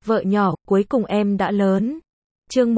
Vợ nhỏ, cuối cùng em đã lớn. Chương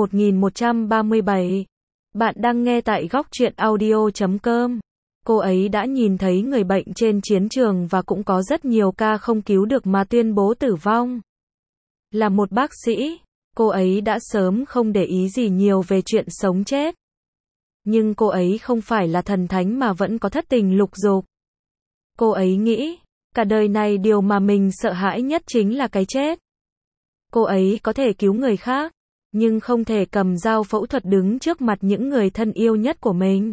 1137. Bạn đang nghe tại góc truyện audio.com. Cô ấy đã nhìn thấy người bệnh trên chiến trường và cũng có rất nhiều ca không cứu được mà tuyên bố tử vong. Là một bác sĩ, cô ấy đã sớm không để ý gì nhiều về chuyện sống chết. Nhưng cô ấy không phải là thần thánh mà vẫn có thất tình lục dục. Cô ấy nghĩ, cả đời này điều mà mình sợ hãi nhất chính là cái chết. Cô ấy có thể cứu người khác, nhưng không thể cầm dao phẫu thuật đứng trước mặt những người thân yêu nhất của mình.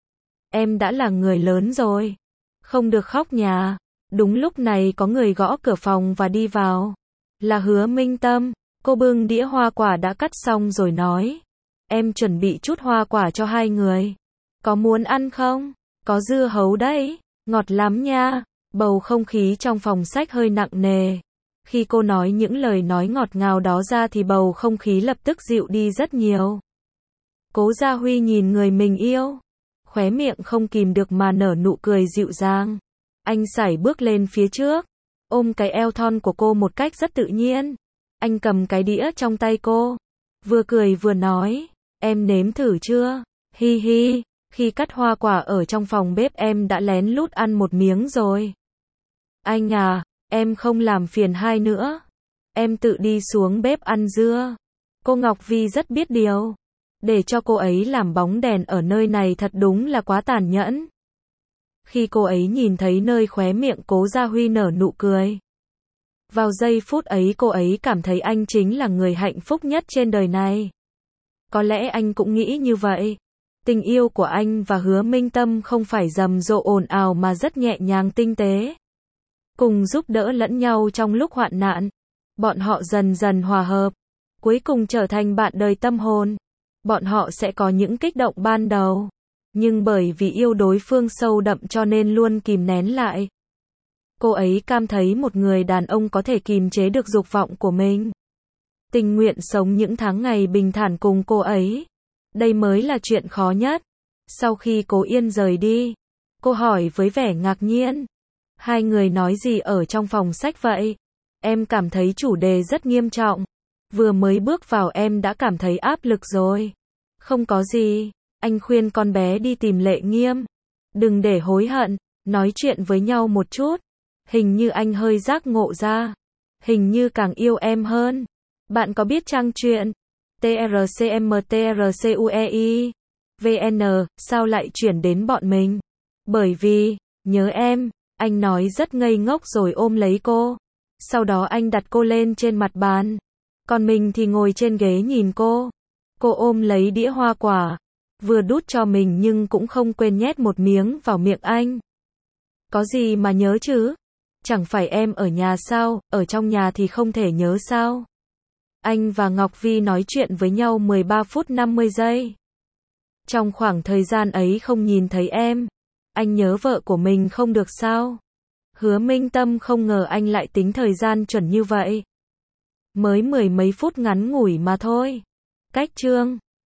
Em đã là người lớn rồi, không được khóc nhà. Đúng lúc này có người gõ cửa phòng và đi vào. Là Hứa Minh Tâm. Cô bưng đĩa hoa quả đã cắt xong rồi nói, em chuẩn bị chút hoa quả cho hai người. Có muốn ăn không? Có dưa hấu đấy, ngọt lắm nha. Bầu không khí trong phòng sách hơi nặng nề. Khi cô nói những lời nói ngọt ngào đó ra thì bầu không khí lập tức dịu đi rất nhiều. Cố Gia Huy nhìn người mình yêu, khóe miệng không kìm được mà nở nụ cười dịu dàng. Anh sải bước lên phía trước, ôm cái eo thon của cô một cách rất tự nhiên. Anh cầm cái đĩa trong tay cô, vừa cười vừa nói, em nếm thử chưa? Hi hi, khi cắt hoa quả ở trong phòng bếp em đã lén lút ăn một miếng rồi. Anh à, em không làm phiền hai nữa. Em tự đi xuống bếp ăn dưa. Cô Ngọc Vi rất biết điều. Để cho cô ấy làm bóng đèn ở nơi này thật đúng là quá tàn nhẫn. Khi cô ấy nhìn thấy nơi khóe miệng Cố Gia Huy nở nụ cười. Vào giây phút ấy cô ấy cảm thấy anh chính là người hạnh phúc nhất trên đời này. Có lẽ anh cũng nghĩ như vậy. Tình yêu của anh và Hứa Minh Tâm không phải rầm rộ ồn ào mà rất nhẹ nhàng tinh tế. Cùng giúp đỡ lẫn nhau trong lúc hoạn nạn. Bọn họ dần dần hòa hợp, cuối cùng trở thành bạn đời tâm hồn. Bọn họ sẽ có những kích động ban đầu, nhưng bởi vì yêu đối phương sâu đậm cho nên luôn kìm nén lại. Cô ấy cảm thấy một người đàn ông có thể kìm chế được dục vọng của mình, tình nguyện sống những tháng ngày bình thản cùng cô ấy. Đây mới là chuyện khó nhất. Sau khi Cố Yên rời đi, cô hỏi với vẻ ngạc nhiên, hai người nói gì ở trong phòng sách vậy? Em cảm thấy chủ đề rất nghiêm trọng. Vừa mới bước vào em đã cảm thấy áp lực rồi. Không có gì, anh khuyên con bé đi tìm Lệ Nghiêm. Đừng để hối hận, nói chuyện với nhau một chút. Hình như anh hơi giác ngộ ra. Hình như càng yêu em hơn. Bạn có biết trang truyện TRCMTRCUEI VN sao lại chuyển đến bọn mình? Bởi vì nhớ em. Anh nói rất ngây ngốc rồi ôm lấy cô. Sau đó anh đặt cô lên trên mặt bàn. Còn mình thì ngồi trên ghế nhìn cô. Cô ôm lấy đĩa hoa quả, vừa đút cho mình nhưng cũng không quên nhét một miếng vào miệng anh. Có gì mà nhớ chứ? Chẳng phải em ở nhà sao, ở trong nhà thì không thể nhớ sao? Anh và Ngọc Vi nói chuyện với nhau 13 phút 50 giây. Trong khoảng thời gian ấy không nhìn thấy em. Anh nhớ vợ của mình không được sao? Hứa Minh Tâm không ngờ anh lại tính thời gian chuẩn như vậy. Mới mười mấy phút ngắn ngủi mà thôi. Cách chương